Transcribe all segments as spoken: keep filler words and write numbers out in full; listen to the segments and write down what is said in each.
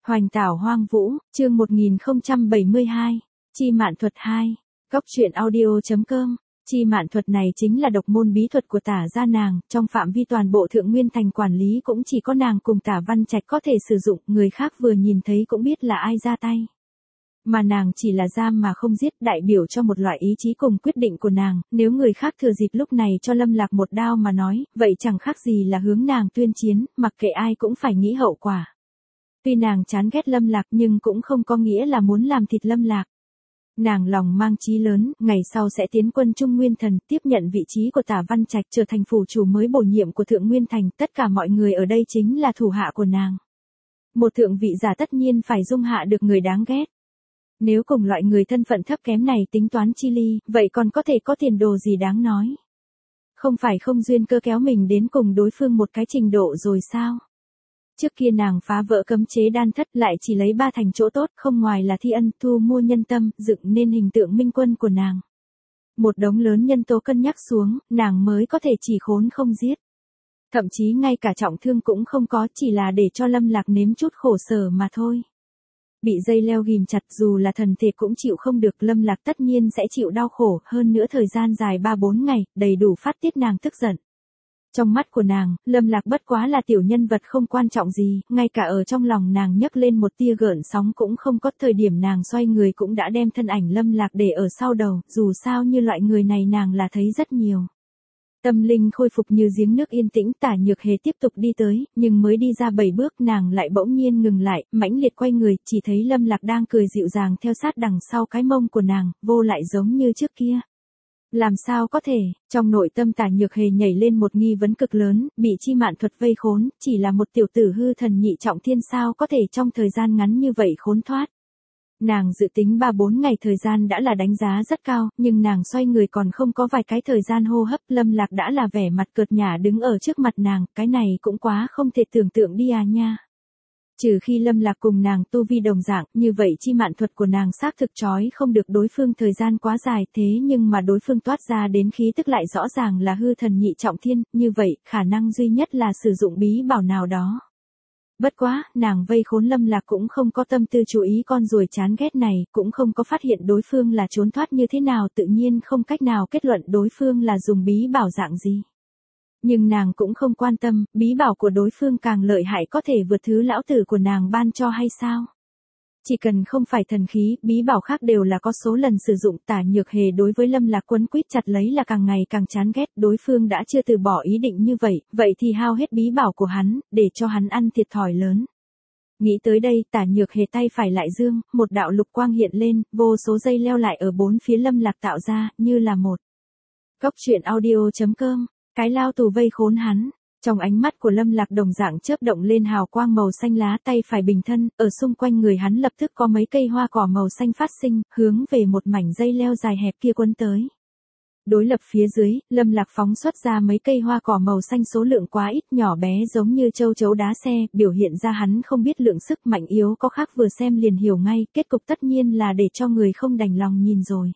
Hoành tảo hoang vũ, chương một nghìn không trăm bảy mươi hai, chi mạn thuật hai, góc truyện audio.com. Chi mạn thuật này chính là độc môn bí thuật của Tả gia nàng, trong phạm vi toàn bộ Thượng Nguyên Thành quản lý cũng chỉ có nàng cùng Tả Văn Trạch có thể sử dụng, người khác vừa nhìn thấy cũng biết là ai ra tay. Mà nàng chỉ là giam mà không giết, đại biểu cho một loại ý chí cùng quyết định của nàng, nếu người khác thừa dịp lúc này cho Lâm Lạc một đao mà nói, vậy chẳng khác gì là hướng nàng tuyên chiến, mặc kệ ai cũng phải nghĩ hậu quả. Tuy nàng chán ghét Lâm Lạc nhưng cũng không có nghĩa là muốn làm thịt Lâm Lạc. Nàng lòng mang chí lớn, ngày sau sẽ tiến quân Trung Nguyên Thần, tiếp nhận vị trí của Tả Văn Trạch trở thành phủ chủ mới bổ nhiệm của Thượng Nguyên Thành, tất cả mọi người ở đây chính là thủ hạ của nàng. Một thượng vị giả tất nhiên phải dung hạ được người đáng ghét. Nếu cùng loại người thân phận thấp kém này tính toán chi ly, vậy còn có thể có tiền đồ gì đáng nói. Không phải không duyên cơ kéo mình đến cùng đối phương một cái trình độ rồi sao? Trước kia nàng phá vỡ cấm chế đan thất lại chỉ lấy ba thành chỗ tốt, không ngoài là thi ân, thu mua nhân tâm, dựng nên hình tượng minh quân của nàng. Một đống lớn nhân tố cân nhắc xuống, nàng mới có thể chỉ khốn không giết. Thậm chí ngay cả trọng thương cũng không có, chỉ là để cho Lâm Lạc nếm chút khổ sở mà thôi. Bị dây leo ghìm chặt dù là thần thể cũng chịu không được, Lâm Lạc tất nhiên sẽ chịu đau khổ, hơn nữa thời gian dài ba bốn ngày, đầy đủ phát tiết nàng tức giận. Trong mắt của nàng, Lâm Lạc bất quá là tiểu nhân vật không quan trọng gì, ngay cả ở trong lòng nàng nhấc lên một tia gợn sóng cũng không có, thời điểm nàng xoay người cũng đã đem thân ảnh Lâm Lạc để ở sau đầu, dù sao như loại người này nàng là thấy rất nhiều. Tâm linh khôi phục như giếng nước yên tĩnh, Tả Nhược Hề tiếp tục đi tới, nhưng mới đi ra bảy bước nàng lại bỗng nhiên ngừng lại, mãnh liệt quay người, chỉ thấy Lâm Lạc đang cười dịu dàng theo sát đằng sau cái mông của nàng, vô lại giống như trước kia. Làm sao có thể, trong nội tâm Tả Nhược Hề nhảy lên một nghi vấn cực lớn, bị chi mạn thuật vây khốn, chỉ là một tiểu tử hư thần nhị trọng thiên sao có thể trong thời gian ngắn như vậy khốn thoát. Nàng dự tính ba bốn ngày thời gian đã là đánh giá rất cao, nhưng nàng xoay người còn không có vài cái thời gian hô hấp, Lâm Lạc đã là vẻ mặt cợt nhả đứng ở trước mặt nàng, cái này cũng quá không thể tưởng tượng đi à nha. Trừ khi Lâm Lạc cùng nàng tu vi đồng dạng, như vậy chi mạn thuật của nàng xác thực trói không được đối phương thời gian quá dài, thế nhưng mà đối phương toát ra đến khí tức lại rõ ràng là hư thần nhị trọng thiên, như vậy, khả năng duy nhất là sử dụng bí bảo nào đó. Bất quá, nàng vây khốn Lâm Lạc cũng không có tâm tư chú ý con ruồi chán ghét này, cũng không có phát hiện đối phương là trốn thoát như thế nào, tự nhiên không cách nào kết luận đối phương là dùng bí bảo dạng gì. Nhưng nàng cũng không quan tâm, bí bảo của đối phương càng lợi hại có thể vượt thứ lão tử của nàng ban cho hay sao? Chỉ cần không phải thần khí, bí bảo khác đều là có số lần sử dụng. Tả Nhược Hề đối với Lâm Lạc quấn quýt chặt lấy là càng ngày càng chán ghét, đối phương đã chưa từ bỏ ý định như vậy, vậy thì hao hết bí bảo của hắn, để cho hắn ăn thiệt thòi lớn. Nghĩ tới đây, Tả Nhược Hề tay phải lại dương, một đạo lục quang hiện lên, vô số dây leo lại ở bốn phía Lâm Lạc tạo ra, như là một góc truyện audio.com. Cái lao tù vây khốn hắn, trong ánh mắt của Lâm Lạc đồng dạng chớp động lên hào quang màu xanh lá, tay phải bình thân, ở xung quanh người hắn lập tức có mấy cây hoa cỏ màu xanh phát sinh, hướng về một mảnh dây leo dài hẹp kia quấn tới. Đối lập phía dưới, Lâm Lạc phóng xuất ra mấy cây hoa cỏ màu xanh số lượng quá ít, nhỏ bé giống như châu chấu đá xe, biểu hiện ra hắn không biết lượng sức mạnh yếu có khác vừa xem liền hiểu ngay, kết cục tất nhiên là để cho người không đành lòng nhìn rồi.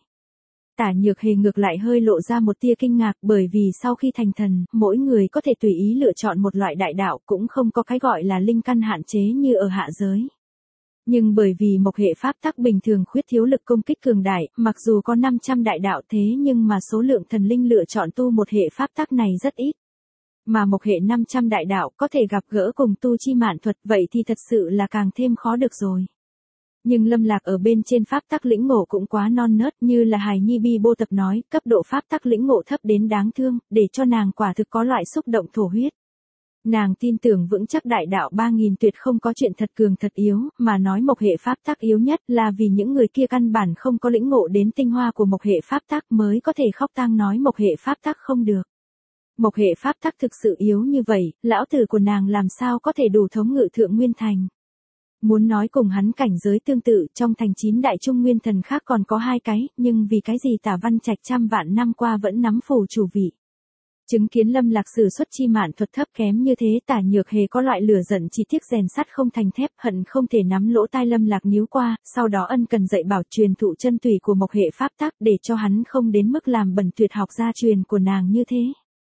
Tả Nhược Hề ngược lại hơi lộ ra một tia kinh ngạc, bởi vì sau khi thành thần, mỗi người có thể tùy ý lựa chọn một loại đại đạo, cũng không có cái gọi là linh căn hạn chế như ở hạ giới. Nhưng bởi vì mộc hệ pháp tắc bình thường khuyết thiếu lực công kích cường đại, mặc dù có năm trăm đại đạo thế nhưng mà số lượng thần linh lựa chọn tu một hệ pháp tắc này rất ít. Mà mộc hệ năm trăm đại đạo có thể gặp gỡ cùng tu chi mạn thuật, vậy thì thật sự là càng thêm khó được rồi. Nhưng Lâm Lạc ở bên trên pháp tắc lĩnh ngộ cũng quá non nớt, như là Hài Nhi Bi Bô Tập nói, cấp độ pháp tắc lĩnh ngộ thấp đến đáng thương, để cho nàng quả thực có loại xúc động thổ huyết. Nàng tin tưởng vững chắc đại đạo ba nghìn tuyệt không có chuyện thật cường thật yếu, mà nói mộc hệ pháp tắc yếu nhất là vì những người kia căn bản không có lĩnh ngộ đến tinh hoa của mộc hệ pháp tắc mới có thể khóc tang nói mộc hệ pháp tắc không được. Mộc hệ pháp tắc thực sự yếu như vậy, lão tử của nàng làm sao có thể đủ thống ngự Thượng Nguyên Thành. Muốn nói cùng hắn cảnh giới tương tự, trong thành chín đại trung nguyên thần khác còn có hai cái, nhưng vì cái gì Tả Văn Trạch trăm vạn năm qua vẫn nắm phủ chủ vị. Chứng kiến Lâm Lạc sử xuất chi mạn thuật thấp kém như thế, Tả Nhược Hề có loại lửa giận chỉ tiếc rèn sắt không thành thép, hận không thể nắm lỗ tai Lâm Lạc níu qua, sau đó ân cần dạy bảo truyền thụ chân tùy của mộc hệ pháp tắc để cho hắn không đến mức làm bẩn tuyệt học gia truyền của nàng như thế.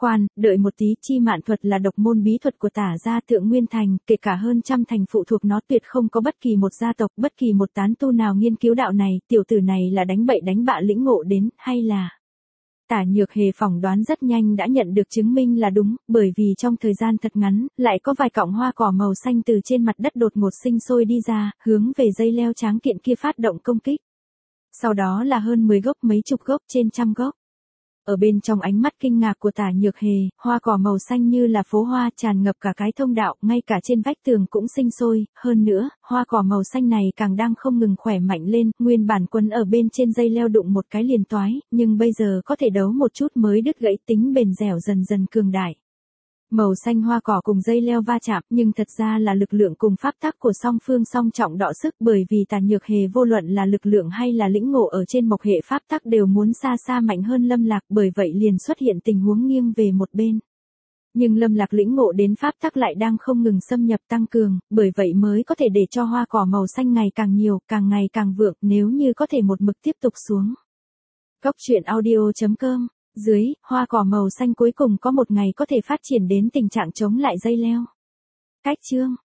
Khoan, đợi một tí, chi mạn thuật là độc môn bí thuật của Tả gia Thượng Nguyên Thành, kể cả hơn trăm thành phụ thuộc nó tuyệt không có bất kỳ một gia tộc, bất kỳ một tán tu nào nghiên cứu đạo này, tiểu tử này là đánh bậy đánh bạ lĩnh ngộ đến, hay là... Tả Nhược Hề phỏng đoán rất nhanh đã nhận được chứng minh là đúng, bởi vì trong thời gian thật ngắn, lại có vài cọng hoa cỏ màu xanh từ trên mặt đất đột ngột sinh sôi đi ra, hướng về dây leo tráng kiện kia phát động công kích. Sau đó là hơn mười gốc, mấy chục gốc, trên trăm gốc. Ở bên trong ánh mắt kinh ngạc của Tả Nhược Hề, hoa cỏ màu xanh như là phố hoa tràn ngập cả cái thông đạo, ngay cả trên vách tường cũng sinh sôi, hơn nữa, hoa cỏ màu xanh này càng đang không ngừng khỏe mạnh lên, nguyên bản quân ở bên trên dây leo đụng một cái liền toái, nhưng bây giờ có thể đấu một chút mới đứt gãy, tính bền dẻo dần dần cường đại. Màu xanh hoa cỏ cùng dây leo va chạm, nhưng thật ra là lực lượng cùng pháp tắc của song phương song trọng đọ sức, bởi vì Tả Nhược Hề vô luận là lực lượng hay là lĩnh ngộ ở trên mộc hệ pháp tắc đều muốn xa xa mạnh hơn Lâm Lạc, bởi vậy liền xuất hiện tình huống nghiêng về một bên. Nhưng Lâm Lạc lĩnh ngộ đến pháp tắc lại đang không ngừng xâm nhập tăng cường, bởi vậy mới có thể để cho hoa cỏ màu xanh ngày càng nhiều, càng ngày càng vượng, nếu như có thể một mực tiếp tục xuống. Góc truyện audio chấm com. Dưới, hoa cỏ màu xanh cuối cùng có một ngày có thể phát triển đến tình trạng chống lại dây leo. Cách chương